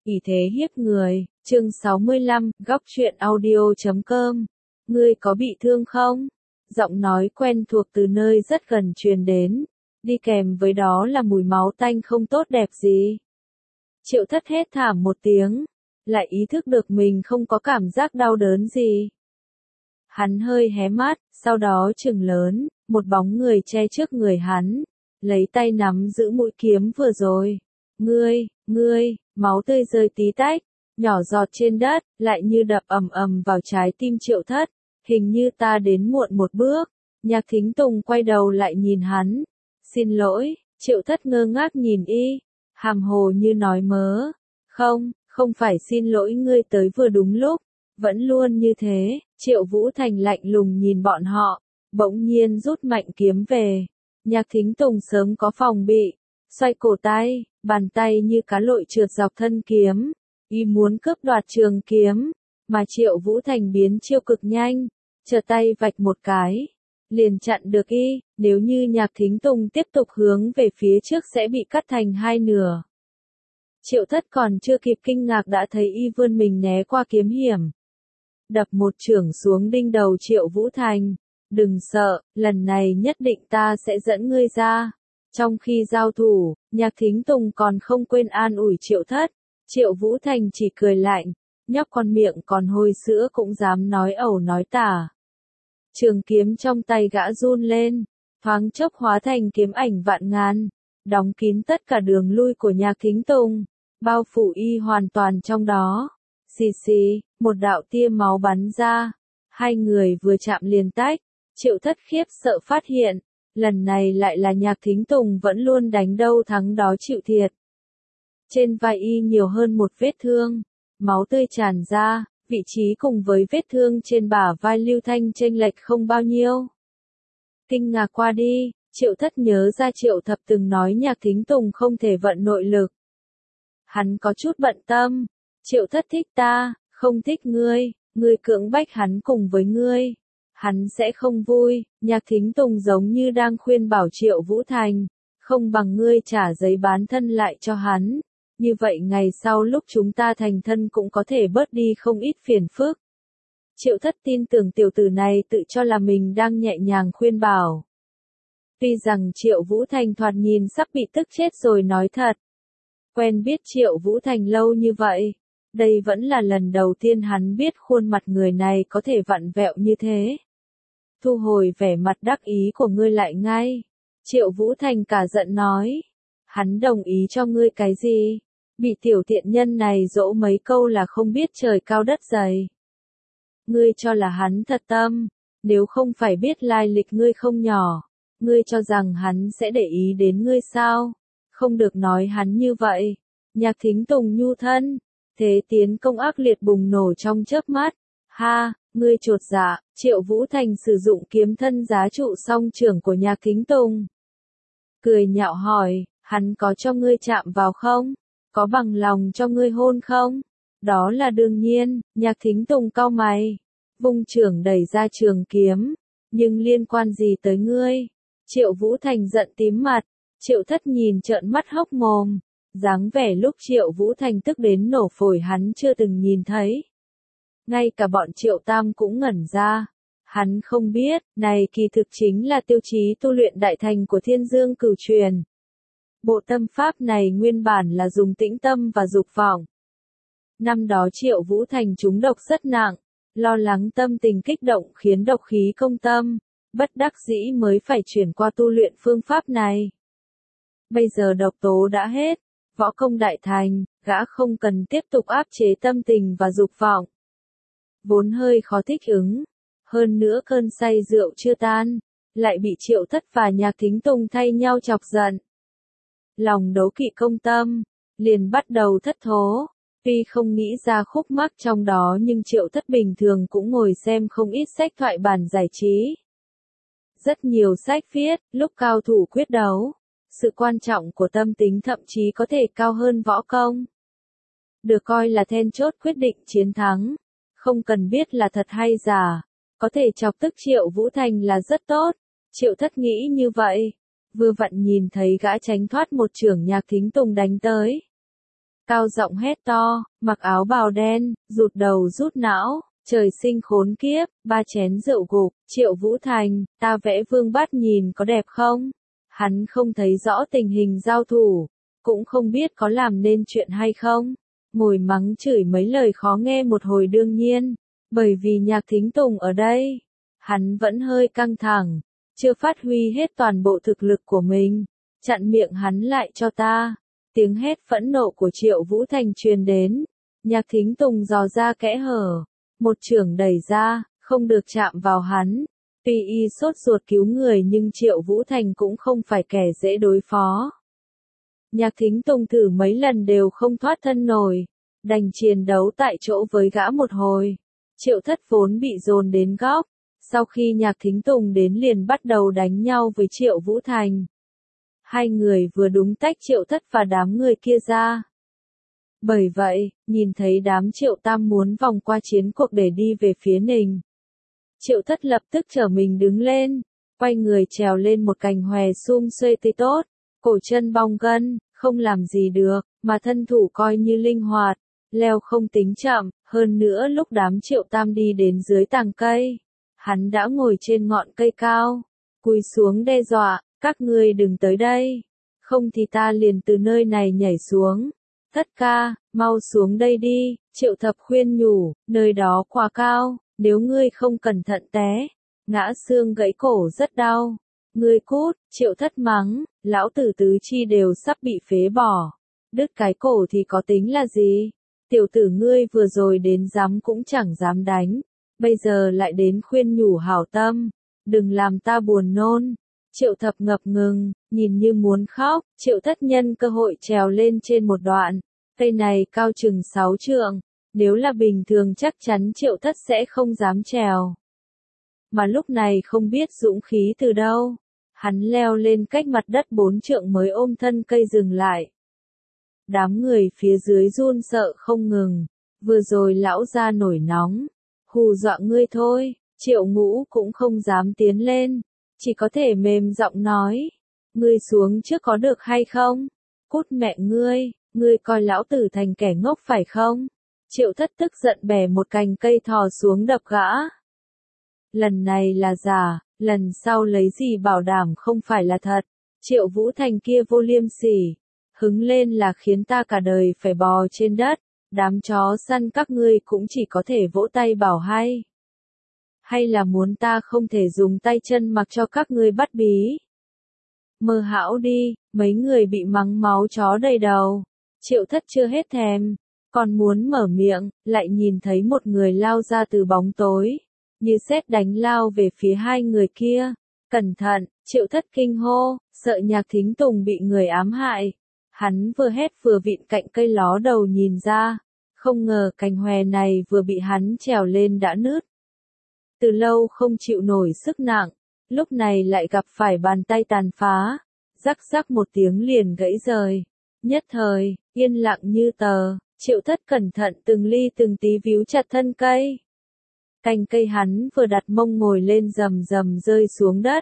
ỷ thế hiếp người, chương 65, góc truyện audio.com. Ngươi có bị thương không? Giọng nói quen thuộc từ nơi rất gần truyền đến, đi kèm với đó là mùi máu tanh không tốt đẹp gì. Triệu Thất hét thảm một tiếng, lại ý thức được mình không có cảm giác đau đớn gì. Hắn hơi hé mắt, sau đó trừng lớn, một bóng người che trước người hắn, lấy tay nắm giữ mũi kiếm vừa rồi. Ngươi, máu tươi rơi tí tách, nhỏ giọt trên đất, lại như đập ầm ầm vào trái tim Triệu Thất. Hình như ta đến muộn một bước. Nhạc Thính Tùng quay đầu lại nhìn hắn. Xin lỗi, Triệu Thất ngơ ngác nhìn y, hàm hồ như nói mớ. Không phải xin lỗi, ngươi tới vừa đúng lúc. Vẫn luôn như thế, Triệu Vũ Thành lạnh lùng nhìn bọn họ, bỗng nhiên rút mạnh kiếm về. Nhạc Thính Tùng sớm có phòng bị, xoay cổ tay, bàn tay như cá lội trượt dọc thân kiếm, y muốn cướp đoạt trường kiếm, mà Triệu Vũ Thành biến chiêu cực nhanh, trở tay vạch một cái, liền chặn được y, nếu như Nhạc Thính Tùng tiếp tục hướng về phía trước sẽ bị cắt thành hai nửa. Triệu Thất còn chưa kịp kinh ngạc đã thấy y vươn mình né qua kiếm hiểm, đập một chưởng xuống đinh đầu Triệu Vũ Thành. Đừng sợ, lần này nhất định ta sẽ dẫn ngươi ra. Trong khi giao thủ, Nhạc Thính Tùng còn không quên an ủi Triệu Thất. Triệu Vũ Thành chỉ cười lạnh, nhóc con miệng còn hôi sữa cũng dám nói ẩu nói tả. Trường kiếm trong tay gã run lên, thoáng chốc hóa thành kiếm ảnh vạn ngàn, đóng kín tất cả đường lui của Nhạc Thính Tùng, bao phủ y hoàn toàn trong đó. Xì xì, một đạo tia máu bắn ra, hai người vừa chạm liền tách. Triệu Thất khiếp sợ phát hiện, lần này lại là Nhạc Thính Tùng vẫn luôn đánh đâu thắng đó chịu thiệt. Trên vai y nhiều hơn một vết thương, máu tươi tràn ra, vị trí cùng với vết thương trên bả vai Lưu Thanh chênh lệch không bao nhiêu. Kinh ngạc qua đi, Triệu Thất nhớ ra Triệu Thập từng nói Nhạc Thính Tùng không thể vận nội lực. Hắn có chút bận tâm, Triệu Thất thích ta, không thích ngươi cưỡng bách hắn cùng với ngươi. Hắn sẽ không vui. Nhạc Thính Tùng giống như đang khuyên bảo Triệu Vũ Thành, không bằng ngươi trả giấy bán thân lại cho hắn, như vậy ngày sau lúc chúng ta thành thân cũng có thể bớt đi không ít phiền phức. Triệu Thất tin tưởng tiểu tử này tự cho là mình đang nhẹ nhàng khuyên bảo. Tuy rằng Triệu Vũ Thành thoạt nhìn sắp bị tức chết rồi nói thật. Quen biết Triệu Vũ Thành lâu như vậy, đây vẫn là lần đầu tiên hắn biết khuôn mặt người này có thể vặn vẹo như thế. Thu hồi vẻ mặt đắc ý của ngươi lại ngay. Triệu Vũ Thành cả giận nói. Hắn đồng ý cho ngươi cái gì? Bị tiểu tiện nhân này dỗ mấy câu là không biết trời cao đất dày. Ngươi cho là hắn thật tâm, nếu không phải biết lai lịch ngươi không nhỏ, ngươi cho rằng hắn sẽ để ý đến ngươi sao? Không được nói hắn như vậy. Nhạc Thính Tùng nhu thân, thế tiến công ác liệt bùng nổ trong chớp mắt. Ha, ngươi chột dạ. Triệu Vũ Thành sử dụng kiếm thân giá trụ song trưởng của Nhạc Thính Tùng. Cười nhạo hỏi, hắn có cho ngươi chạm vào không? Có bằng lòng cho ngươi hôn không? Đó là đương nhiên. Nhạc Thính Tùng cau mày, vung trưởng đẩy ra trường kiếm, nhưng liên quan gì tới ngươi? Triệu Vũ Thành giận tím mặt. Triệu Thất nhìn trợn mắt hốc mồm, dáng vẻ lúc Triệu Vũ Thành tức đến nổ phổi hắn chưa từng nhìn thấy. Ngay cả bọn Triệu Tam cũng ngẩn ra. Hắn không biết, này kỳ thực chính là tiêu chí tu luyện đại thành của Thiên Dương Cửu Truyền. Bộ tâm pháp này nguyên bản là dùng tĩnh tâm và dục vọng. Năm đó Triệu Vũ Thành trúng độc rất nặng, lo lắng tâm tình kích động khiến độc khí công tâm, bất đắc dĩ mới phải chuyển qua tu luyện phương pháp này. Bây giờ độc tố đã hết, võ công đại thành, gã không cần tiếp tục áp chế tâm tình và dục vọng. Vốn hơi khó thích ứng, hơn nữa cơn say rượu chưa tan, lại bị Triệu Thất và Nhạc Thính Tùng thay nhau chọc giận. Lòng đố kỵ công tâm, liền bắt đầu thất thố. Tuy không nghĩ ra khúc mắc trong đó nhưng Triệu Thất bình thường cũng ngồi xem không ít sách thoại bản giải trí. Rất nhiều sách viết, lúc cao thủ quyết đấu, sự quan trọng của tâm tính thậm chí có thể cao hơn võ công. Được coi là then chốt quyết định chiến thắng. Không cần biết là thật hay giả, có thể chọc tức Triệu Vũ Thành là rất tốt. Triệu Thất nghĩ như vậy, vừa vặn nhìn thấy gã tránh thoát một chưởng Nhạc Thính Tùng đánh tới. cao giọng hét to, mặc áo bào đen, rụt đầu rút não, trời sinh khốn kiếp, 3 chén rượu gục, Triệu Vũ Thành, ta vẽ vương bát nhìn có đẹp không? Hắn không thấy rõ tình hình giao thủ, cũng không biết có làm nên chuyện hay không, ngồi mắng chửi mấy lời khó nghe một hồi đương nhiên, bởi vì Nhạc Thính Tùng ở đây, hắn vẫn hơi căng thẳng, chưa phát huy hết toàn bộ thực lực của mình, chặn miệng hắn lại cho ta. Tiếng hét phẫn nộ của Triệu Vũ Thành truyền đến, Nhạc Thính Tùng dò ra kẽ hở, một chưởng đẩy ra, không được chạm vào hắn. Tuy y sốt ruột cứu người nhưng Triệu Vũ Thành cũng không phải kẻ dễ đối phó. Nhạc Thính Tùng thử mấy lần đều không thoát thân nổi, đành chiến đấu tại chỗ với gã một hồi. Triệu Thất vốn bị dồn đến góc, sau khi Nhạc Thính Tùng đến liền bắt đầu đánh nhau với Triệu Vũ Thành. Hai người vừa đúng tách Triệu Thất và đám người kia ra. Bởi vậy, nhìn thấy đám Triệu Tam muốn vòng qua chiến cuộc để đi về phía Ninh. Triệu Thất lập tức trở mình đứng lên, quay người trèo lên một cành hòe sum xuê tươi tốt, cổ chân bong gân, không làm gì được, mà thân thủ coi như linh hoạt, leo không tính chậm, hơn nữa lúc đám Triệu Tam đi đến dưới tàng cây, hắn đã ngồi trên ngọn cây cao, cúi xuống đe dọa, các ngươi đừng tới đây, không thì ta liền từ nơi này nhảy xuống. Thất ca, mau xuống đây đi, Triệu Thập khuyên nhủ, nơi đó quá cao, nếu ngươi không cẩn thận té, ngã xương gãy cổ rất đau. Ngươi cút, Triệu Thất mắng, lão tử tứ chi đều sắp bị phế bỏ. Đứt cái cổ thì có tính là gì? Tiểu tử ngươi vừa rồi đến dám cũng chẳng dám đánh, bây giờ lại đến khuyên nhủ hảo tâm, đừng làm ta buồn nôn. Triệu Thập ngập ngừng, nhìn như muốn khóc, Triệu Thất nhân cơ hội trèo lên trên một đoạn, cây này cao chừng 6 trượng, nếu là bình thường chắc chắn Triệu Thất sẽ không dám trèo. Mà lúc này không biết dũng khí từ đâu, hắn leo lên cách mặt đất 4 trượng mới ôm thân cây dừng lại. Đám người phía dưới run sợ không ngừng, vừa rồi lão ra nổi nóng, hù dọa ngươi thôi, Triệu Ngũ cũng không dám tiến lên, chỉ có thể mềm giọng nói, ngươi xuống trước có được hay không? Cút mẹ ngươi coi lão tử thành kẻ ngốc phải không? Triệu Thất tức giận bẻ một cành cây thò xuống đập gã. Lần này là giả, lần sau lấy gì bảo đảm không phải là thật. Triệu Vũ Thành kia vô liêm sỉ, hứng lên là khiến ta cả đời phải bò trên đất, đám chó săn các ngươi cũng chỉ có thể vỗ tay bảo hay. Hay là muốn ta không thể dùng tay chân mặc cho các ngươi bắt bí? Mơ hão đi, mấy người bị mắng máu chó đầy đầu. Triệu Thất chưa hết thèm, còn muốn mở miệng, lại nhìn thấy một người lao ra từ bóng tối, như sét đánh lao về phía hai người kia. Cẩn thận, Triệu Thất kinh hô, sợ Nhạc Thính Tùng bị người ám hại. Hắn vừa hét vừa vịn cạnh cây ló đầu nhìn ra, không ngờ cành hòe này vừa bị hắn trèo lên đã nứt. Từ lâu không chịu nổi sức nặng, lúc này lại gặp phải bàn tay tàn phá, rắc rắc một tiếng liền gãy rời. Nhất thời, yên lặng như tờ, Triệu Thất cẩn thận từng ly từng tí víu chặt thân cây. Cành cây hắn vừa đặt mông ngồi lên rầm rầm rơi xuống đất.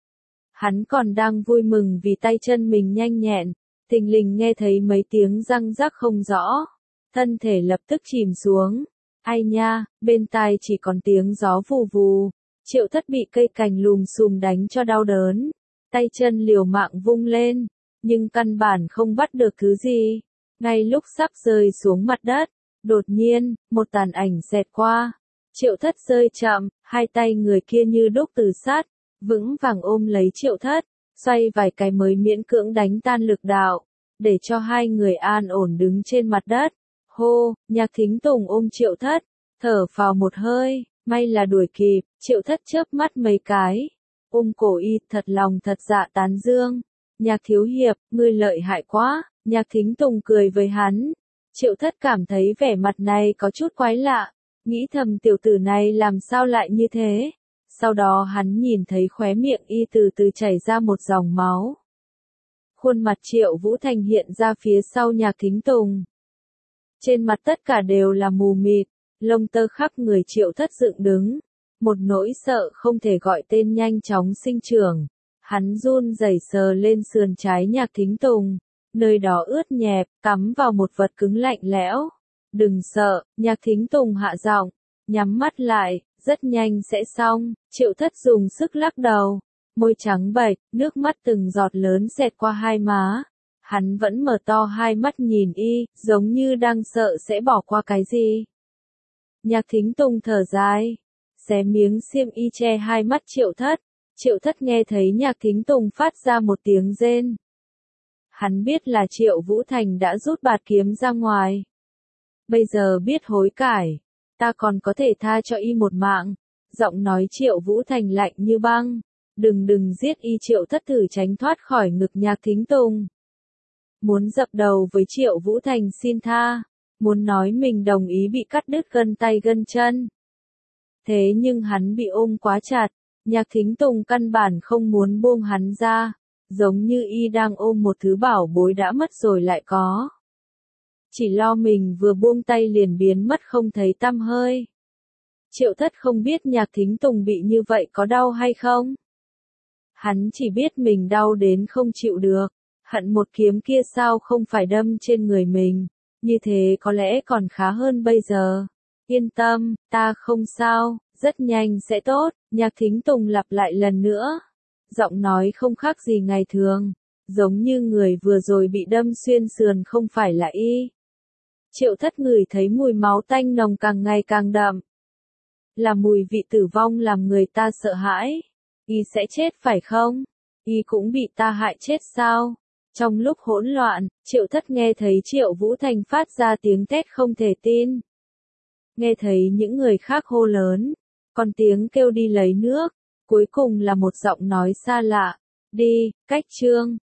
Hắn còn đang vui mừng vì tay chân mình nhanh nhẹn, thình lình nghe thấy mấy tiếng răng rắc không rõ, thân thể lập tức chìm xuống. Ai nha, bên tai chỉ còn tiếng gió vù vù, Triệu Thất bị cây cành lùm xùm đánh cho đau đớn, tay chân liều mạng vung lên, nhưng căn bản không bắt được thứ gì. Ngay lúc sắp rơi xuống mặt đất, đột nhiên, một tàn ảnh xẹt qua. Triệu Thất rơi chậm, hai tay người kia như đúc từ sắt, vững vàng ôm lấy Triệu Thất, xoay vài cái mới miễn cưỡng đánh tan lực đạo, để cho hai người an ổn đứng trên mặt đất. Hô, Nhạc Thính Tùng ôm Triệu Thất, thở phào một hơi, may là đuổi kịp. Triệu Thất chớp mắt mấy cái, ôm cổ y thật lòng thật dạ tán dương. Nhạc thiếu hiệp, ngươi lợi hại quá. Nhạc Thính Tùng cười với hắn. Triệu Thất cảm thấy vẻ mặt này có chút quái lạ, nghĩ thầm tiểu tử này làm sao lại như thế. Sau đó hắn nhìn thấy khóe miệng y từ từ chảy ra một dòng máu. Khuôn mặt Triệu Vũ Thành hiện ra phía sau Nhạc Thính Tùng. Trên mặt tất cả đều là mù mịt, lông tơ khắp người Triệu Thất dựng đứng. Một nỗi sợ không thể gọi tên nhanh chóng sinh trưởng. Hắn run rẩy sờ lên sườn trái Nhạc Thính Tùng. nơi đó ướt nhẹp, cắm vào một vật cứng lạnh lẽo. Đừng sợ, Nhạc Thính Tùng hạ giọng, nhắm mắt lại, rất nhanh sẽ xong. Triệu Thất dùng sức lắc đầu, môi trắng bệch, nước mắt từng giọt lớn xẹt qua hai má. Hắn vẫn mở to hai mắt nhìn y, giống như đang sợ sẽ bỏ qua cái gì. Nhạc Thính Tùng thở dài, xé miếng xiêm y che hai mắt Triệu Thất. Triệu Thất nghe thấy Nhạc Thính Tùng phát ra một tiếng rên. Hắn biết là Triệu Vũ Thành đã rút bạt kiếm ra ngoài. Bây giờ biết hối cải, ta còn có thể tha cho y một mạng. Giọng nói Triệu Vũ Thành lạnh như băng. Đừng giết y. Triệu Thất thử tránh thoát khỏi ngực Nhạc Thính Tùng. Muốn dập đầu với Triệu Vũ Thành xin tha. Muốn nói mình đồng ý bị cắt đứt gân tay gân chân. Thế nhưng hắn bị ôm quá chặt. Nhạc Thính Tùng căn bản không muốn buông hắn ra. Giống như y đang ôm một thứ bảo bối đã mất rồi lại có. Chỉ lo mình vừa buông tay liền biến mất không thấy tăm hơi. Triệu Thất không biết Nhạc Thính Tùng bị như vậy có đau hay không. Hắn chỉ biết mình đau đến không chịu được. Hận một kiếm kia sao không phải đâm trên người mình. Như thế có lẽ còn khá hơn bây giờ. Yên tâm, ta không sao, rất nhanh sẽ tốt. Nhạc Thính Tùng lặp lại lần nữa. Giọng nói không khác gì ngày thường. Giống như người vừa rồi bị đâm xuyên sườn không phải là y. Triệu Thất ngửi thấy mùi máu tanh nồng càng ngày càng đậm. Là mùi vị tử vong làm người ta sợ hãi. Y sẽ chết phải không? Y cũng bị ta hại chết sao? Trong lúc hỗn loạn, Triệu Thất nghe thấy Triệu Vũ Thành phát ra tiếng thét không thể tin. Nghe thấy những người khác hô lớn, còn tiếng kêu đi lấy nước, cuối cùng là một giọng nói xa lạ. Đi, Cách Trương.